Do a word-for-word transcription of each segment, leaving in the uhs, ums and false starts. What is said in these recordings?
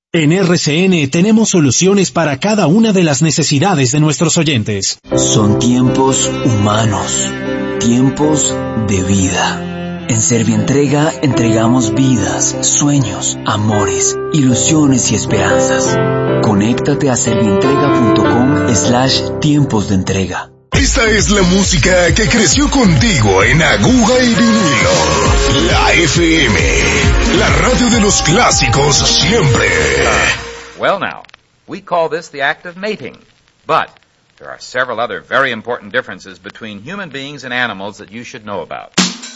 En R C N tenemos soluciones para cada una de las necesidades de nuestros oyentes. Son tiempos humanos, tiempos de vida. En Servientrega entregamos vidas, sueños, amores, ilusiones y esperanzas. Conéctate a servientrega.com slash tiempos de entrega. Esta es la música que creció contigo en aguja y vinilo. La F M, la radio de los clásicos siempre. Well now, we call this the act of mating, but there are several other very important differences between human beings and animals that you should know about.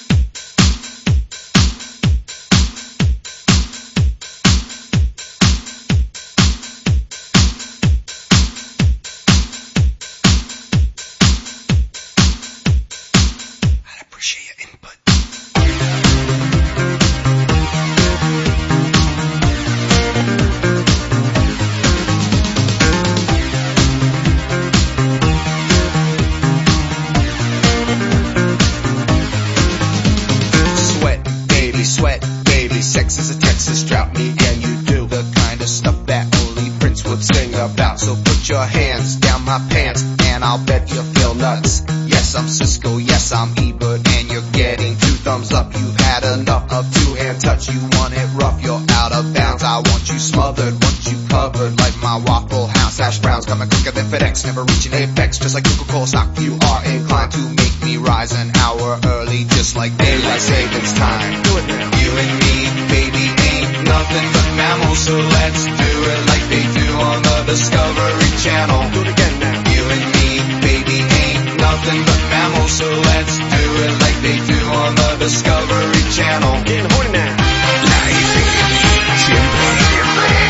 Sex is a Texas drought, me and you do the kind of stuff that only Prince would sing about. So put your hands down my pants and I'll bet you feel nuts. Yes, I'm Cisco, yes, I'm Ebert, and you're getting two thumbs up. You've had enough of two-hand touch, you want it rough, you're out of bounds. I want you smothered, want you covered like my Waffle House hash browns. Coming quicker than FedEx, never reaching apex, just like Coca-Cola stock. You are inclined to make me rise an hour early, just like daylight savings time. Do it now. You and me, baby, ain't nothing but mammals, so let's do it like they do on the Discovery Channel. Do it again now. You and me, baby, ain't nothing but mammals, so let's do it like they do on the Discovery Channel. Getting horny now. La F M, siempre, siempre.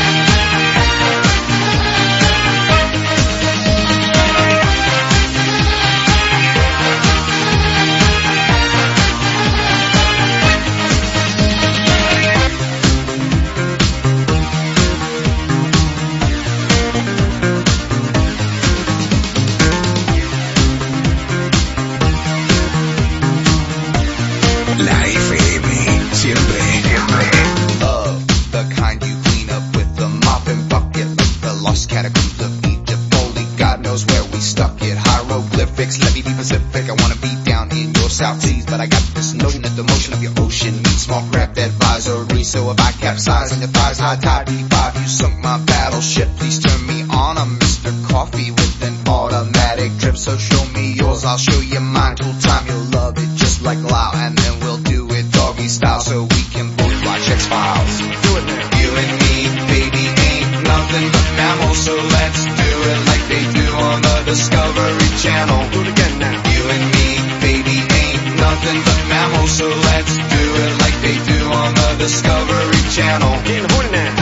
Catacombs of Egypt, only God knows where we stuck it. Hieroglyphics, let me be Pacific. I wanna be down in your South Seas, but I got this notion that the motion of your ocean means small craft advisory. So if I capsize on your thighs, high tide B five, you sunk my battleship. Please turn me on, I'm Mister Coffee with an automatic drip. So show me yours, I'll show you mine. Tool time, you'll love it just like Lao, and then we'll do it doggy style so we can both watch X-Files. Do it now. You and me, baby, ain't nothing but mammals, so let's do it like they do on the Discovery Channel. Do it again now. You and me, baby, ain't nothing but mammals, so let's do it like they do on the Discovery Channel. Getting horny now.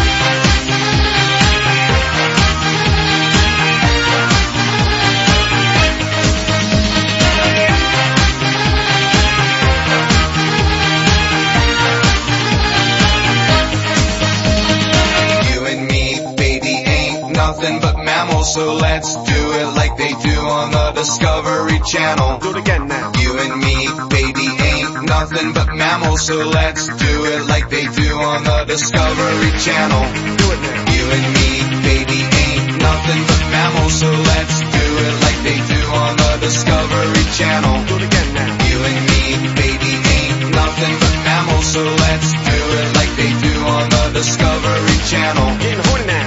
Nothing but mammals, so let's do it like they do on the Discovery Channel. Do it again now. You and me, baby, ain't nothing but mammals, so let's do it like they do on the Discovery Channel. Do it now. You and me, baby, ain't nothing but mammals, so let's do it like they do on the Discovery Channel. Do it again now. You and me, baby, ain't nothing but mammals, so let's do it like they do on the Discovery Channel. Getting horny now.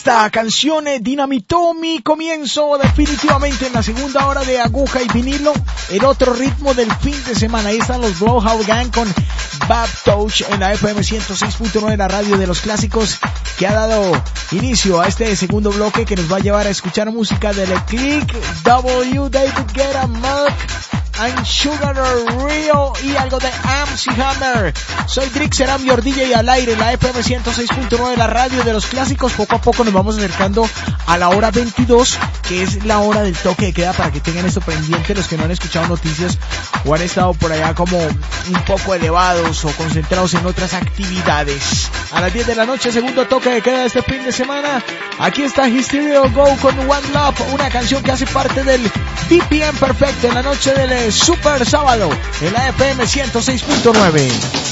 Esta canción eh, dinamitó mi comienzo definitivamente en la segunda hora de Aguja y Vinilo, el otro ritmo del fin de semana. Ahí están los Blowout Gang con Bad Touch en la F M ciento seis punto nueve, la radio de los clásicos, que ha dado inicio a este segundo bloque que nos va a llevar a escuchar música de Le Click, W, David Guetta, Merck, and Sugar Rio y algo de A M C Hammer. Soy Drixer, am your D J al aire, la F M ciento seis punto nueve, la radio de los clásicos. Poco a poco nos vamos acercando a la hora veintidós, que es la hora del toque de queda, para que tengan esto pendiente los que no han escuchado noticias o han estado por allá como un poco elevados o concentrados en otras actividades. A las diez de la noche, segundo toque de queda de este fin de semana. Aquí está Hysteria Go con One Love, una canción que hace parte del B P M perfecto en la noche del Super Sábado en la F M ciento seis punto nueve.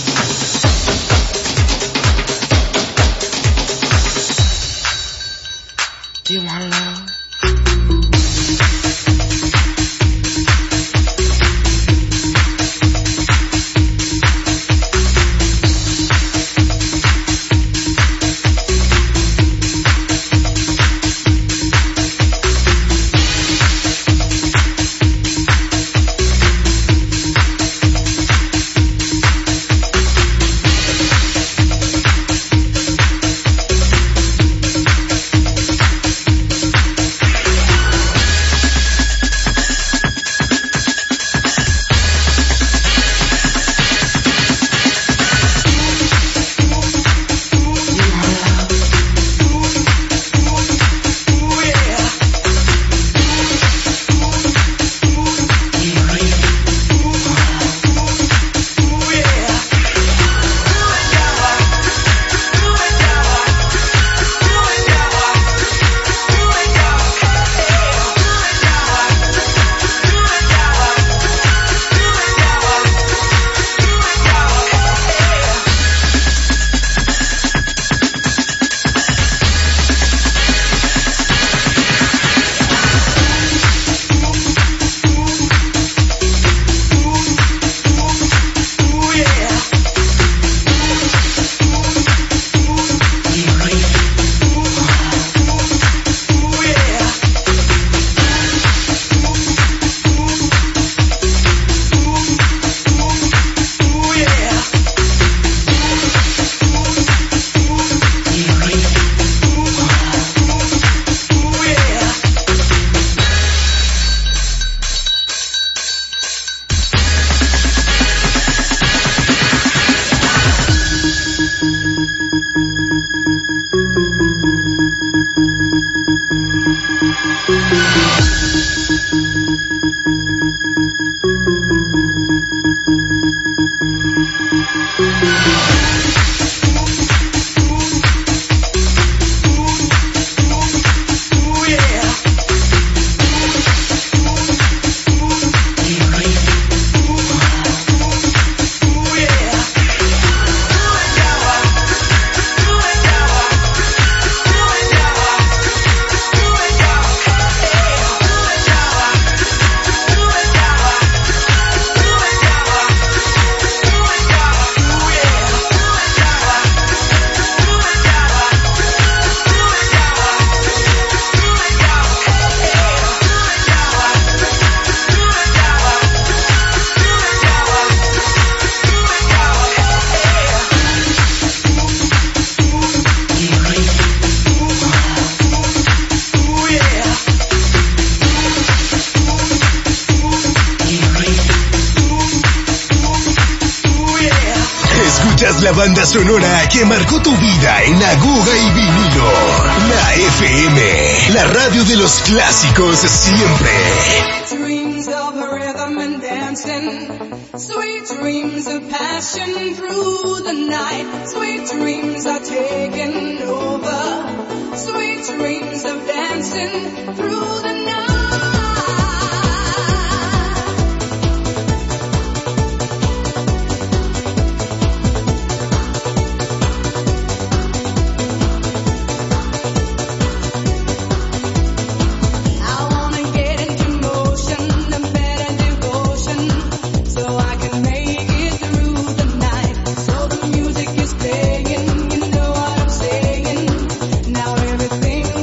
Do you want love? La banda sonora que marcó tu vida en Aguja y Vinilo. La F M, la radio de los clásicos siempre. Dreams of rhythm and dancing, sweet dreams of passion through the night, sweet dreams are taking over, sweet dreams of dancing through the night. Everything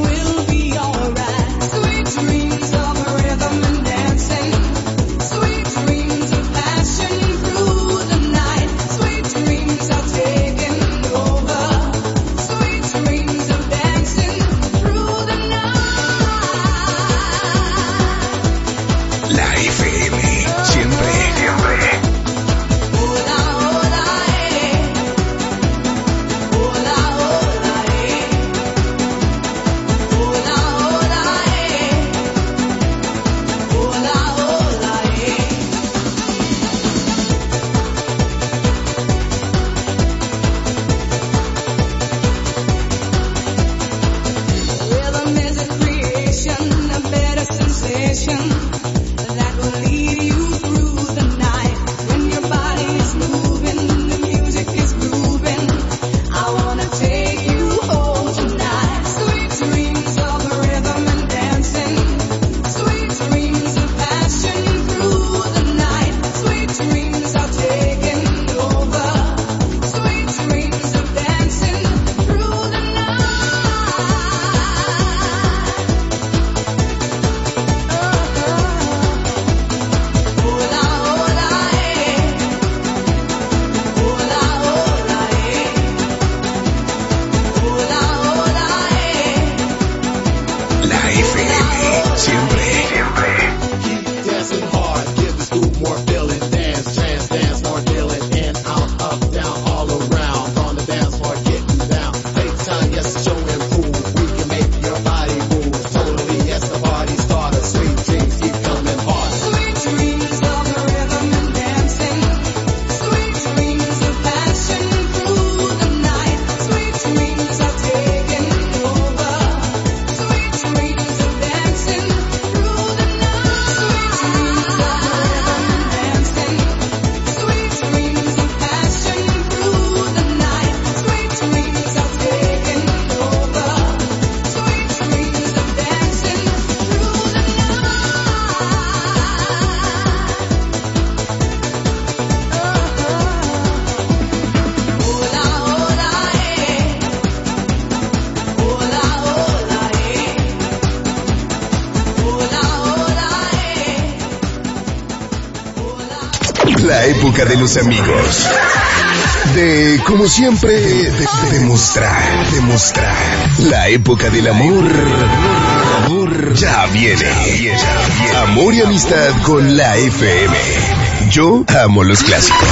La F M, siempre, siempre. La época de los amigos. De, como siempre, de, de, demostrar, demostrar. La época del amor. Amor ya viene. Amor y amistad con la F M. Yo amo los clásicos.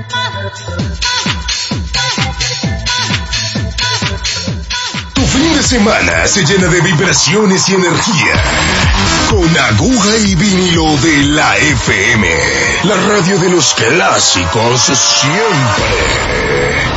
Tu fin de semana se llena de vibraciones y energía. Con Aguja y Vinilo de la F M. La radio de los clásicos siempre.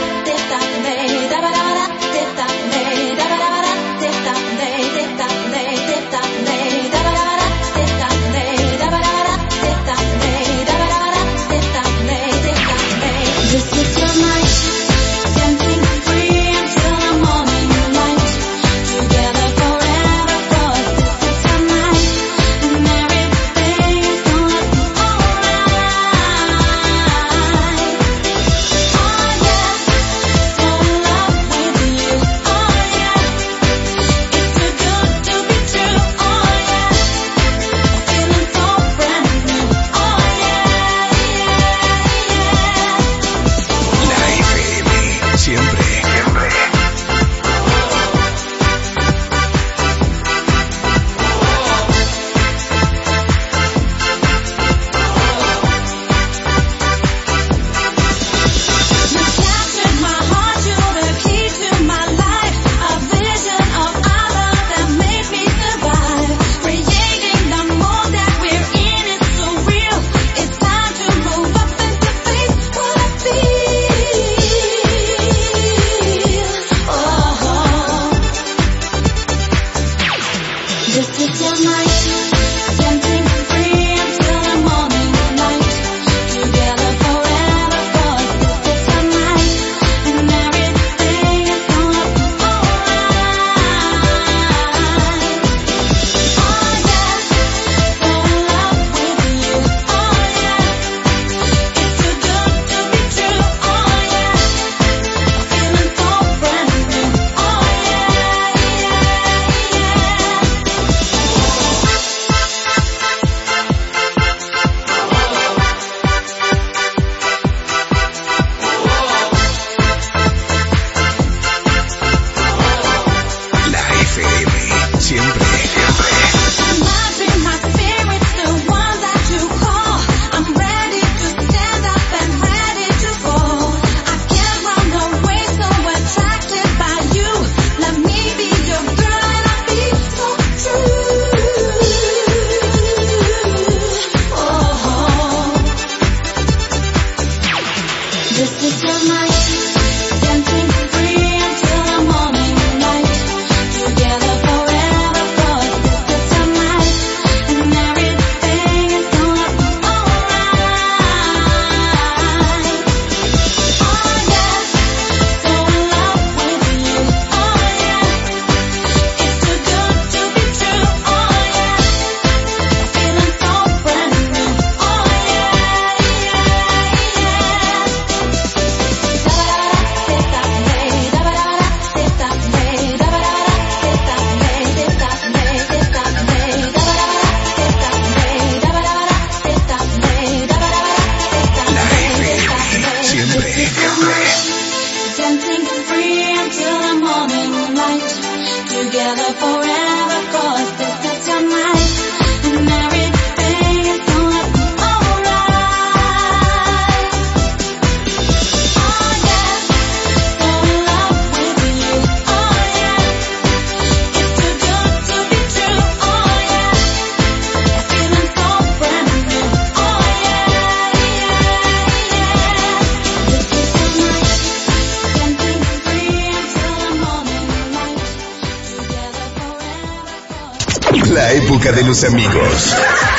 La época de los amigos.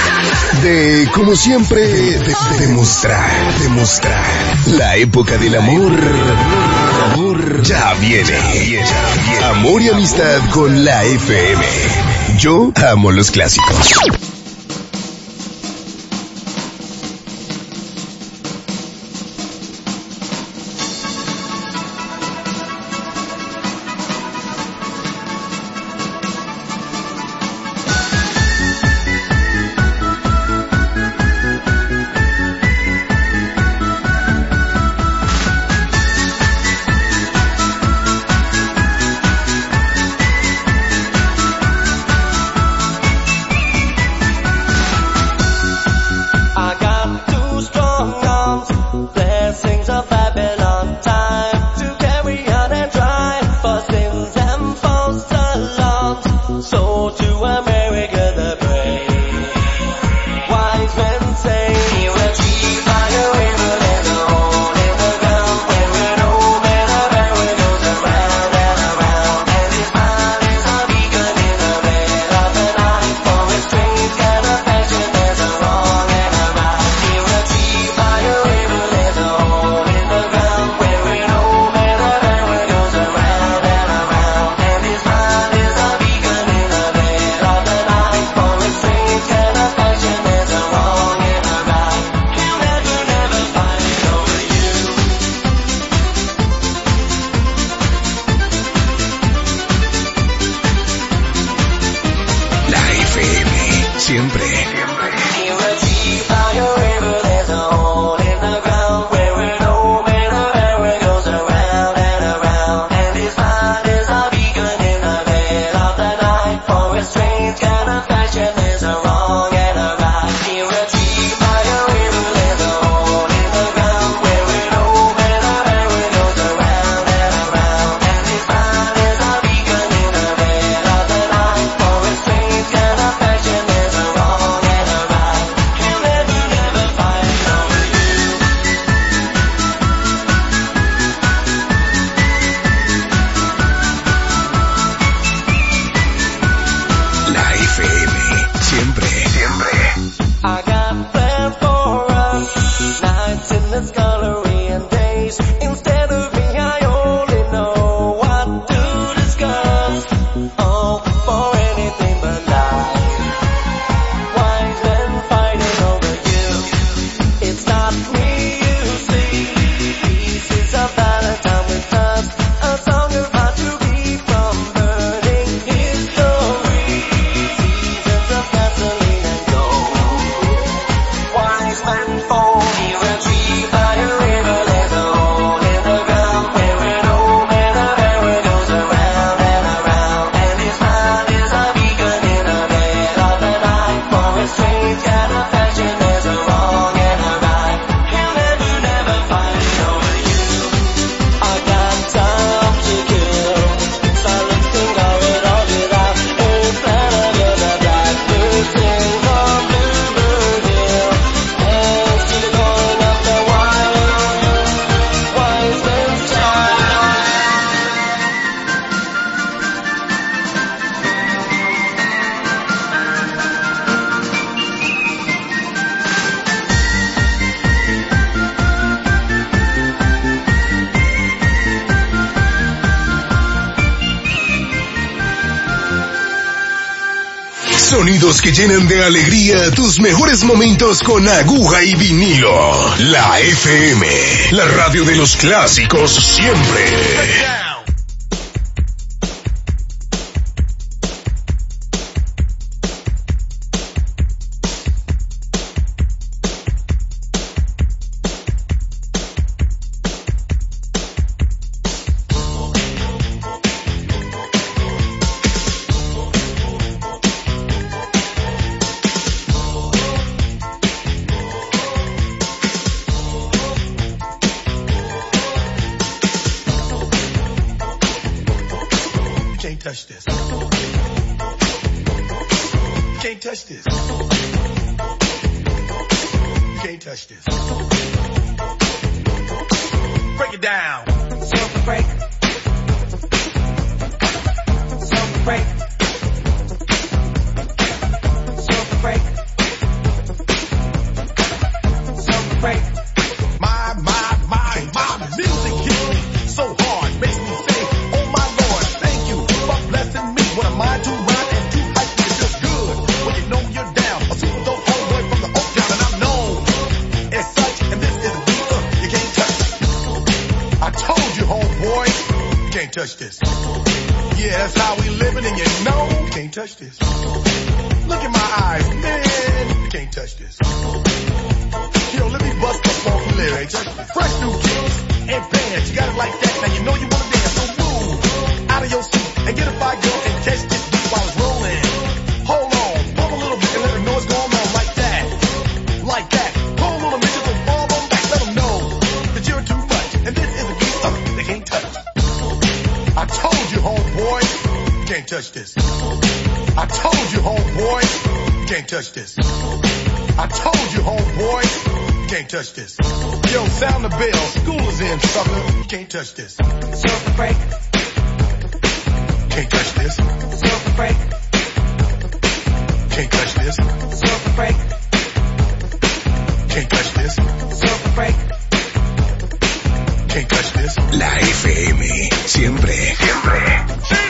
De, como siempre, de, de, demostrar, demostrar. La época del amor. Amor ya viene. Amor y amistad con la F M. Yo amo los clásicos. sonidos que llenan de alegría tus mejores momentos con aguja y vinilo. La F M, la radio de los clásicos siempre. Touch this. Silver break. Can't touch this. Silver break. Can't touch this. Silver break. Can't touch this. Silver break. Can't touch this. La F M, siempre, siempre.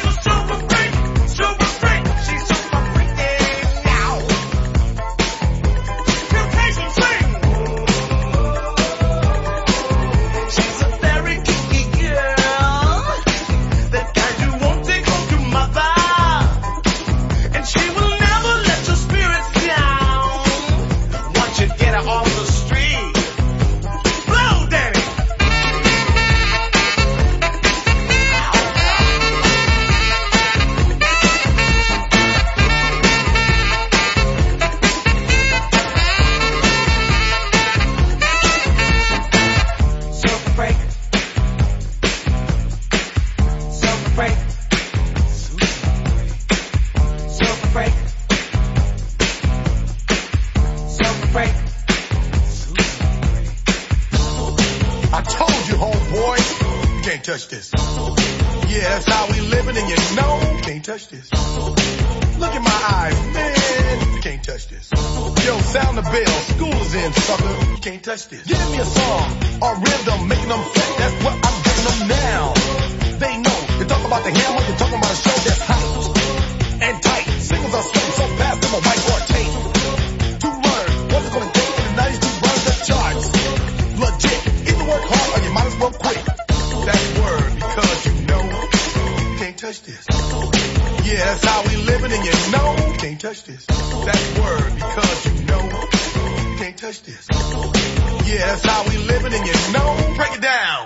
Touch this. Give me a song or rhythm, making them sweat. That's what I'm giving them now. They know. They talk about the hammer. They're talking about a show that's hyped and tight. Singles are sweating so fast, them a whiteboard tape. To learn what it's gonna take in the nineties to run the charts. Legit. Either work hard or you might as well quit. That's word because you know can't touch this. Yeah, that's how we living and you know can't touch this. That's word because you know can't touch this. Yeah, that's how we living and you know. Break it down.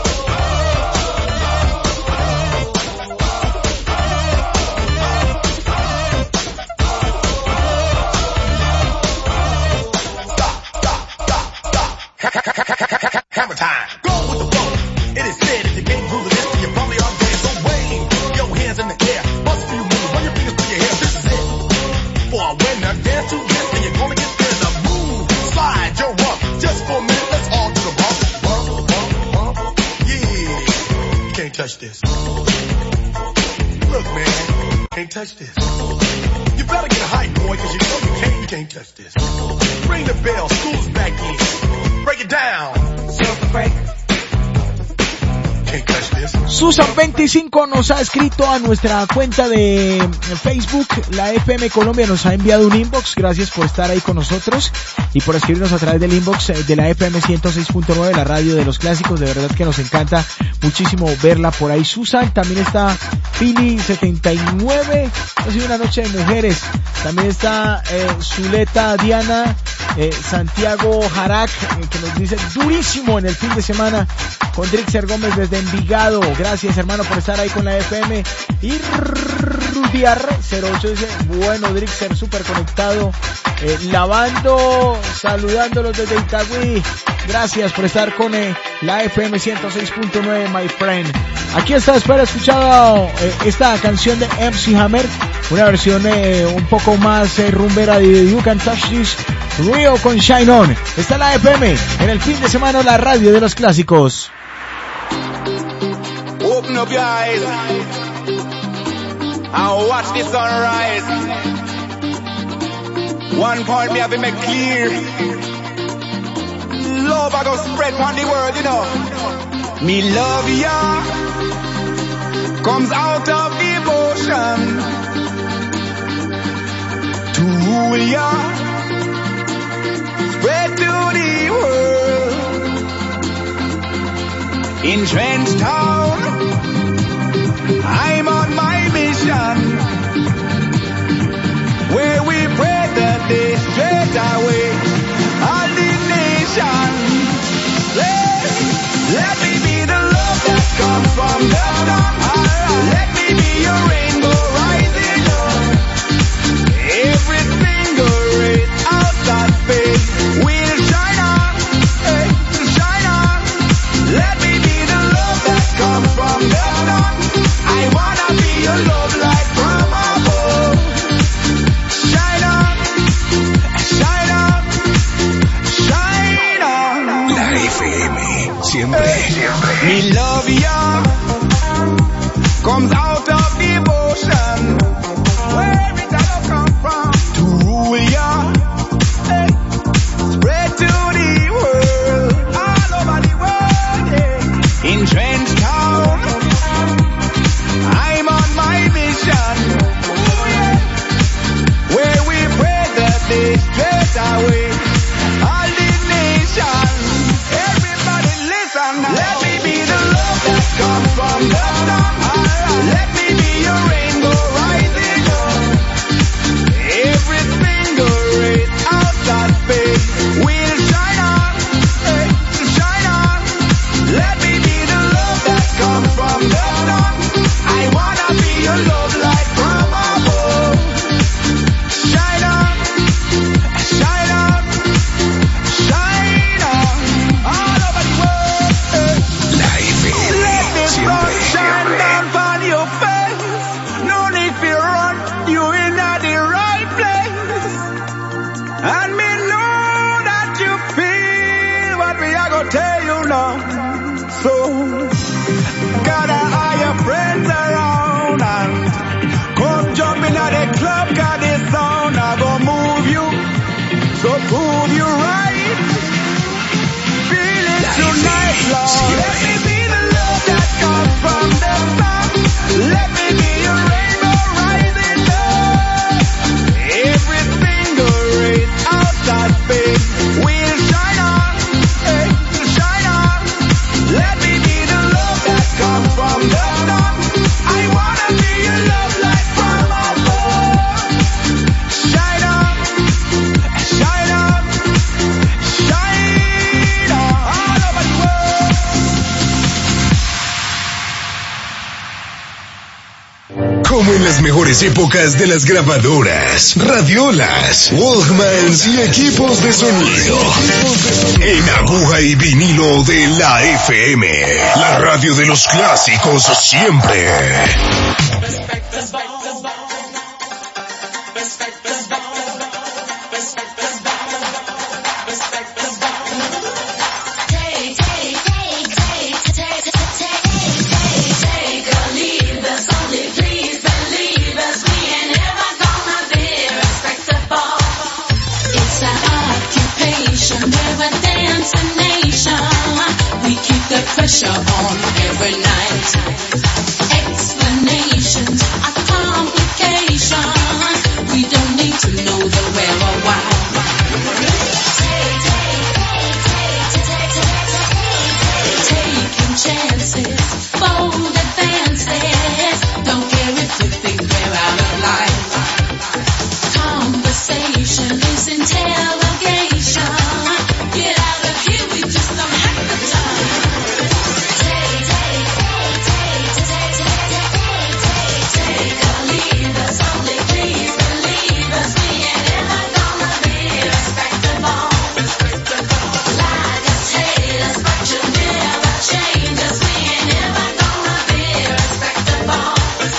Stop, stop, stop, stop. Hammer time. Go with the flow. It is said if you can't prove this, then you probably are dead. So wave your hands in the air. Bust a few moves. Run your fingers through your hair. This is it. For a winner, dance to this, and you're gonna get there. The move, slide your rump. Just for a minute, let's all do the bump. Bump, bump, bump. Yeah. You can't touch this. Look, man. Can't touch this. You better get hype, boy, cause you know you can't, you can't touch this. Ring the bell. School's back in. Break it down. Silver break. Can't touch this. Susan veinticinco nos ha escrito a nuestra cuenta de Facebook, la F M Colombia, nos ha enviado un inbox. Gracias por estar ahí con nosotros y por escribirnos a través del inbox de la F M ciento seis punto nueve, la radio de los clásicos. De verdad que nos encanta muchísimo verla por ahí. Susan, también está Pili setenta y nueve, ha sido una noche de mujeres. También está eh, Zuleta Diana, eh, Santiago Jarac, eh, que nos dice durísimo en el fin de semana con Drixer Gómez desde Envigado. Gracias, hermano, por estar ahí con la F M. Y Rudiar cero ocho dice, bueno, Drixer, súper conectado, eh, lavando, saludándolos desde Itagüí. Gracias por estar con eh, la F M ciento seis punto nueve, my friend. Aquí está, espero escuchado eh, esta canción de M C Hammer, una versión eh, un poco más eh, rumbera de You Can Touch This, Rio con Shine On. Está la F M en el fin de semana, la radio de los clásicos. Open up your eyes and watch the sunrise. One point me have to make clear. Love I go spread on the world, you know. Me love ya comes out of devotion to rule ya, spread to the world. In Trench Town, I'm on my mission, where we pray that they straight away all the nation. Let, let me be the love that comes from the sun. Let me be your rainbow rising up. Every single ray outside space will shine on, hey, shine on. Let me be the love that comes from the sun. I wanna be your love light from above. Shine on, shine on, shine on. La F M, siempre, siempre. Me love ya comes out of devotion. Where it all come from? To rule ya, hey, spread to the world, all over the world, yeah. In Trench Town, I'm on my mission, ooh, yeah. Where we pray that they straight away all the nation. Everybody listen, let me be the love that comes from the sun. Let me be your rainbow rising up. Every single ray outside space will shine on, hey, shine on. Let me be the love that comes from the sun. I wanna be your love light from above. Shine on, shine on, shine on, all over the world. Hey. La F M, Let the sun siempre, shine siempre. down on your face. No need to run, you in the right place. And me know that you feel what we are gonna tell you now. So, gather all your friends around and come jump in at the club, cause this sound I gonna move you. So prove you right. Feel it tonight, Lord. Let me be the love that comes from the sun. Let me be your rainbow rising up. Every single ray outside space will shine on, hey, shine on. Let me be the love that comes from the sun. I wanna be your love light from above. Shine on, shine on, shine on, all over the world. Como en las mejores épocas de las grabadoras, radiolas, Walkmans y equipos de sonido. En aguja y vinilo de la F M, la radio de los clásicos siempre. It's our occupation, we're a dancing nation. We keep the the pressure on every night. Explanations are complications. We don't need to know the where or why. Taking chances, bold advances. Don't care if you think we're out of line. Conversation is interrogation. Get out of here, we just don't have the time. Take or leave us, only please believe us. We ain't ever gonna be respectable. Like us, hate us, but you never change us. We ain't ever gonna be respectable.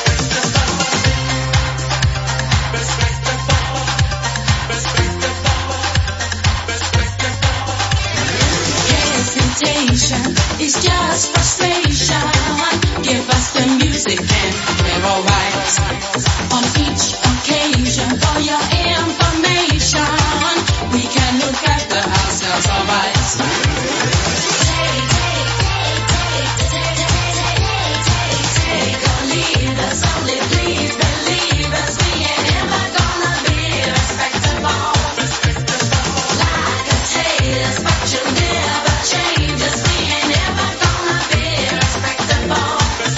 Hesitation is just frustration. Give us the music and we're alright. On each occasion, for your information, we can look after ourselves alright. Take or leave us, only please believe us. We ain't ever gonna be respectable. Like us, hate us, but you never change us. We ain't ever gonna be respectable.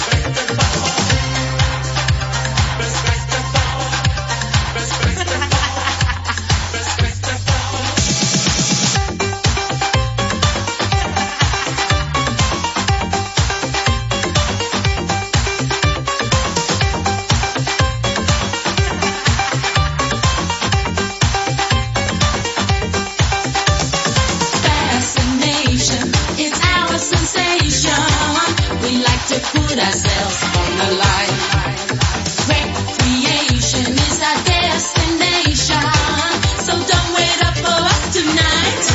Fascination is our sensation. We like to put ourselves on the line. Recreation is our destination. So don't wait up for us tonight.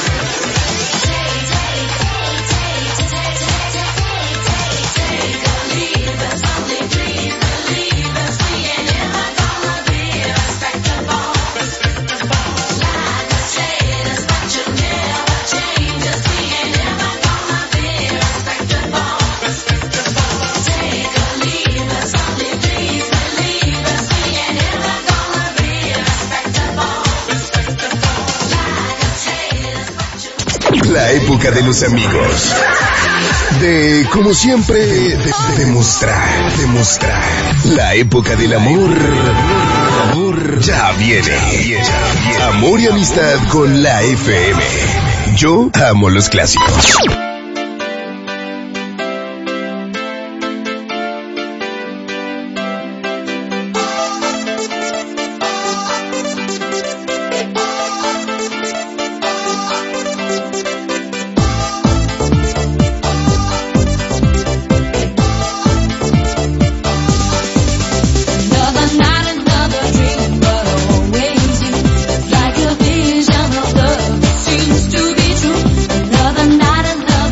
Take or leave us, only please believe us. We ain't ever gonna be respectable. Like us, hate us, but you never change us. We ain't ever gonna be respectable. Take or leave us, only please believe us. We ain't ever gonna be respectable. Like us, hate us, but you La época de los amigos. De, como siempre, de, de- demostrar, demostrar. La época del amor. Amor ya viene. Amor y amistad con la F M. Yo amo los clásicos. Another night, another dream, but always you. Like a vision of love, seems to be true. Another night, another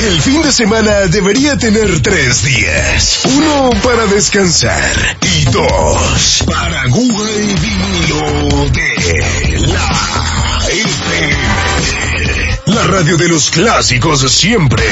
El fin de semana debería tener tres días. Uno para descansar y dos para aguja y vinilo de la F M. La radio de los clásicos siempre.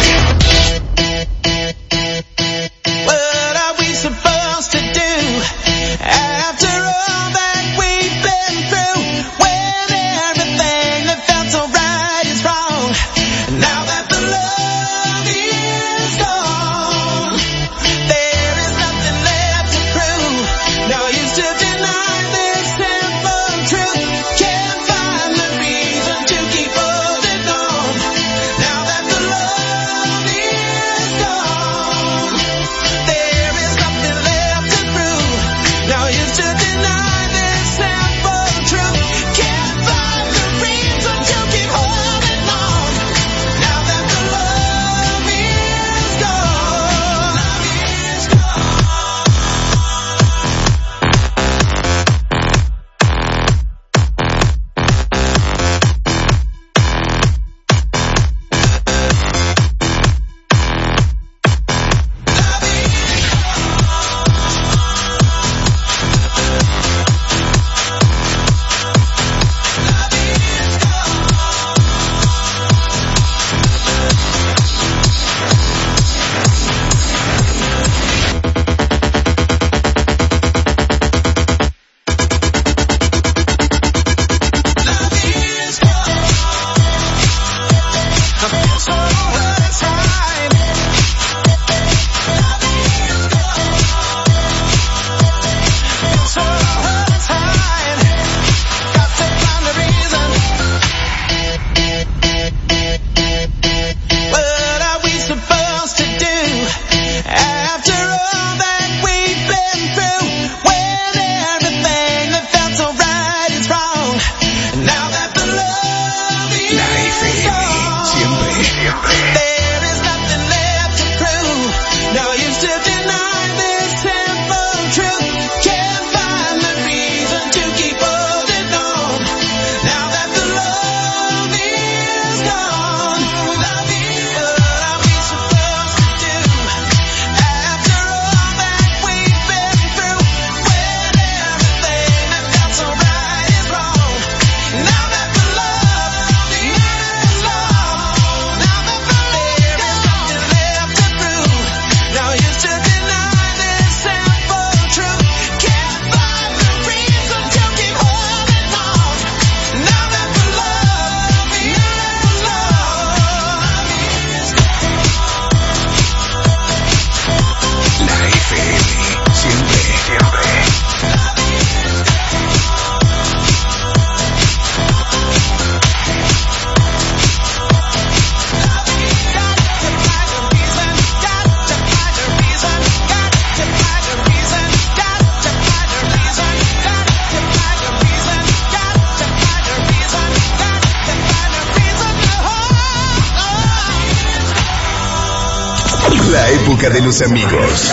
La época de los amigos.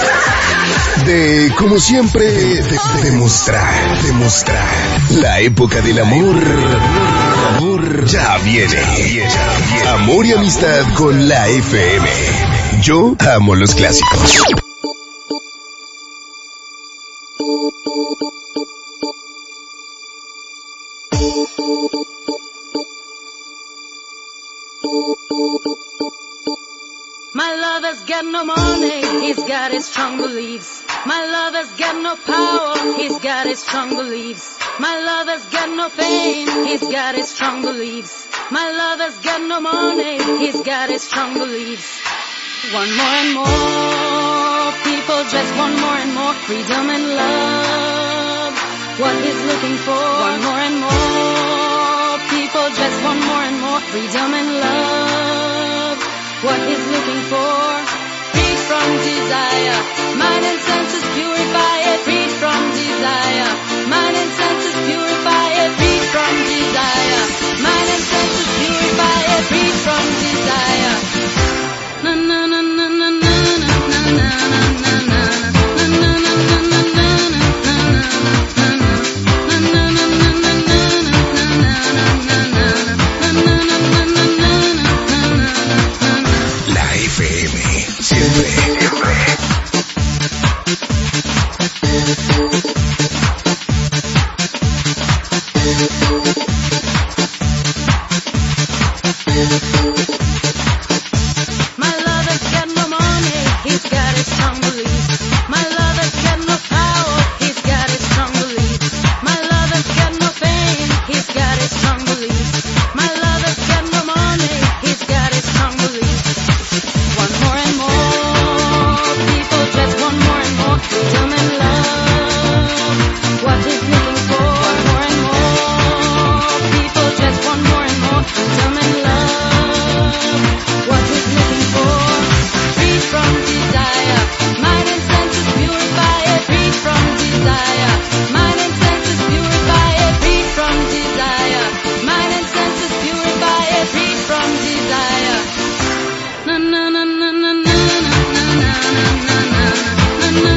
De, como siempre, de, demostrar, demostrar. La época del amor. Amor ya viene. Amor y amistad con la F M. Yo amo los clásicos. My lover's got no money, he's got his strong beliefs. My lover's got no power, he's got his strong beliefs. My lover's got no pain, he's got his strong beliefs. My lover's got no money, he's got his strong beliefs. One more and more, people just want more and more freedom and love. What he's looking for, one more and more, people just want more and more freedom and love. What he's looking for, freed from desire, mind and senses purify it, freed from desire, mind and senses purify it, freed from desire, mind and senses purify it, freed from desire. Na na na na na na na na na na na. My lover's got no money, he's got his strong beliefs. My lover's got no power, he's got his strong beliefs. My lover's got no fame, he's got his strong beliefs. My lover's got no money, he's got his strong beliefs. Want more and more, people just want more and more. Tell me love, what he's looking for. Want more and more, people just want more and more. Tell me love, what he's looking for. Free from desire, mind and senses purify it. Free from desire, mind and senses purify it. Free from desire, mind and senses purify it. Free from desire. Na na na na na na na na na na na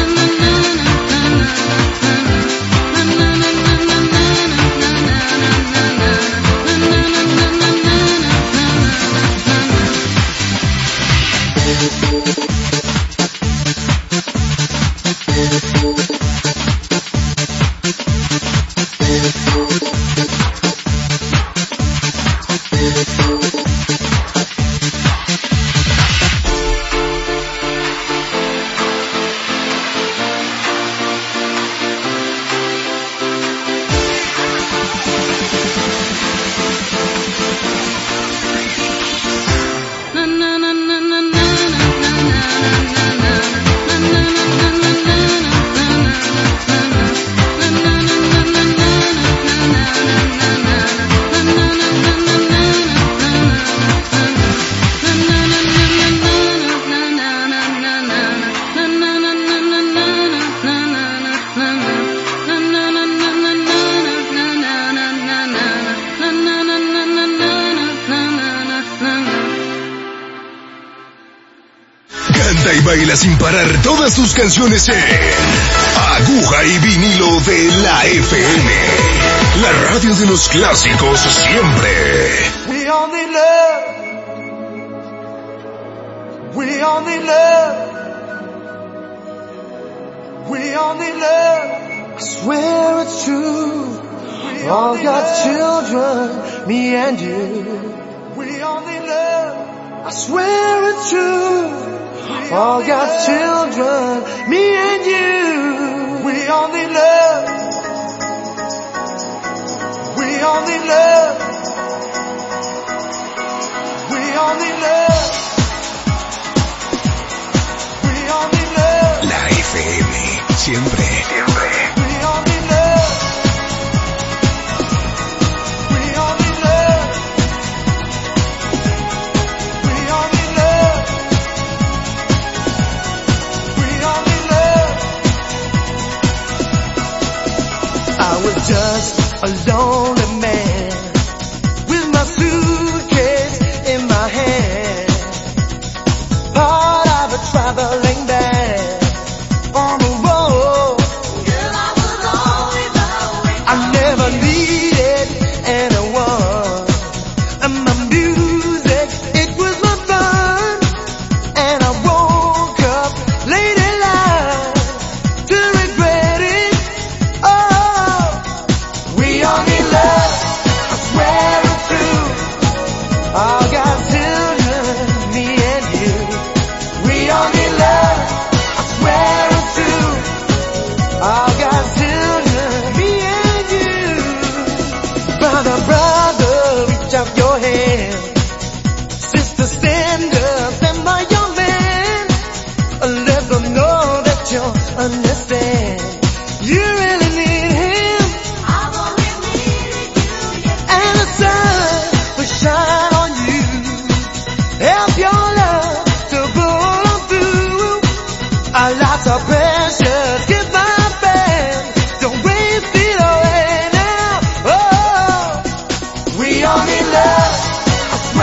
Canta y baila sin parar todas tus canciones en Aguja y Vinilo de la F M. La radio de los clásicos siempre. We only love. We only love. We only love. I swear it's true. All God's children, me and you. We only love. I swear it's true. All God's children, me and you. We only love. We only love. We only love. We only love. La F M, siempre, siempre. We only love. We only love. We only love. We only love. I was just a lonely man with my suitcase in my hand, part of a traveling band on the road. Girl, I was always always. I never needed anyone, and my music, it was my fun. And I woke up late in life to regret it. Oh, we only love. I swear it's true. All God's children, me and you. We only love. I swear it's true. All God's children, me and you. Brother, brother, reach out your hand. Sister, stand up, stand by your man. Let them know that you understand. You really need him. I've always needed you, yes. And the sun will shine on you. Help your love to pull on through. Our lives are precious. Give my best. Don't waste it away now. Oh, we only love. I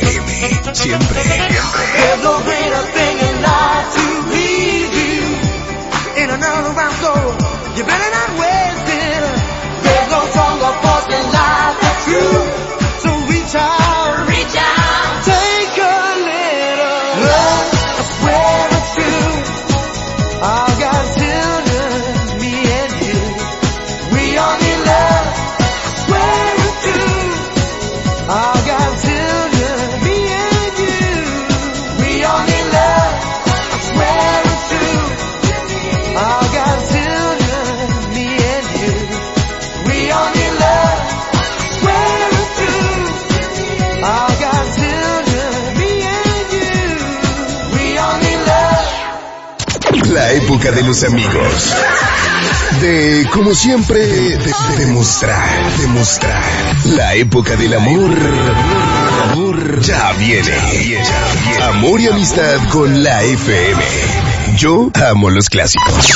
M, siempre, siempre. There's no greater thing in life to please you. In another round go, you better not waste it. There's no stronger force in life than truth. So reach out, reach out, take a little love. I swear it's true. I got children, me and you. We all need love. I swear it's true. I got children, me and you. We all need love. I swear it's true. I got children, me and you. We all need love. I swear it's true. I got children, me and you. We all need love. La época de los amigos. De, como siempre, de, de demostrar, demostrar. La época del amor, amor, ya viene. Ya viene. Amor y amistad con la F M. Yo amo los clásicos.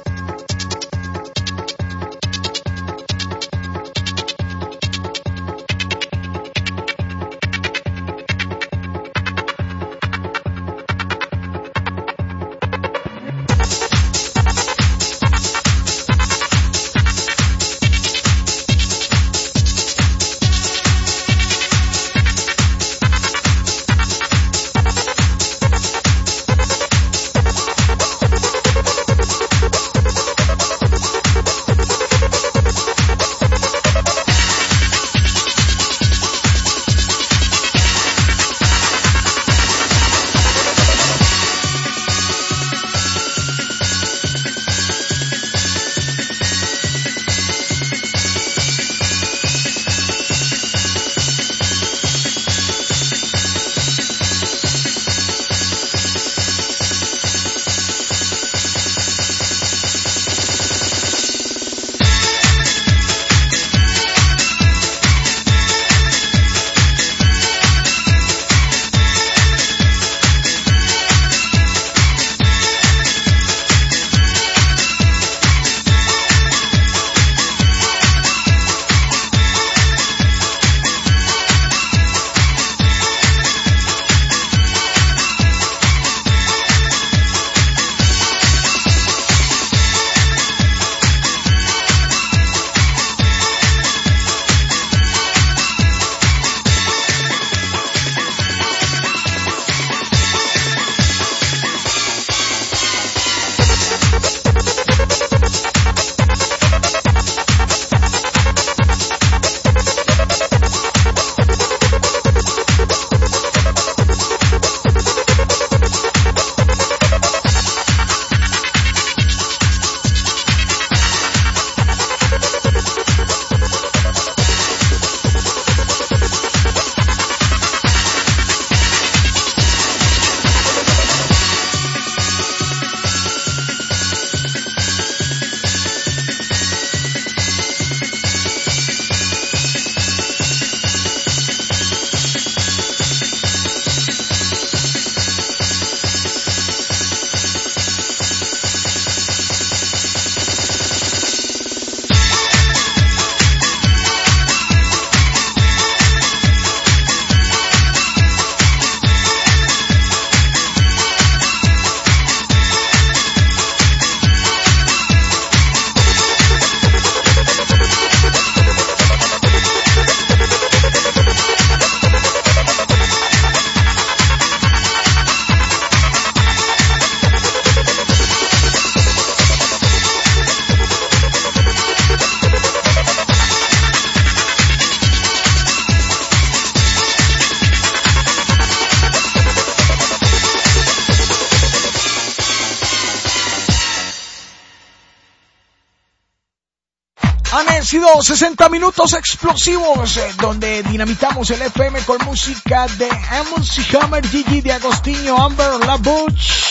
Han sido sesenta minutos explosivos eh, donde dinamitamos el F M con música de Amos y Hammer, Gigi de Agostinho, Amber LaBouche,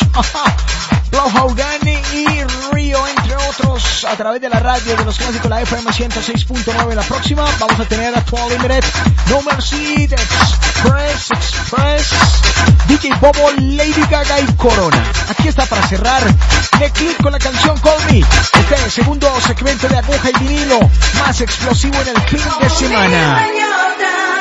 Blauhaugani y Rio, entre otros, a través de la radio de los clásicos, la F M ciento seis punto nueve. La próxima vamos a tener a Twelve Limited, No Mercy, Express, Express, D J Bobo, Lady Gaga y Corona. Aquí está para cerrar de click con la canción Call Me. Este segundo segmento de Aguja y Vinilo, más explosivo en el fin de semana.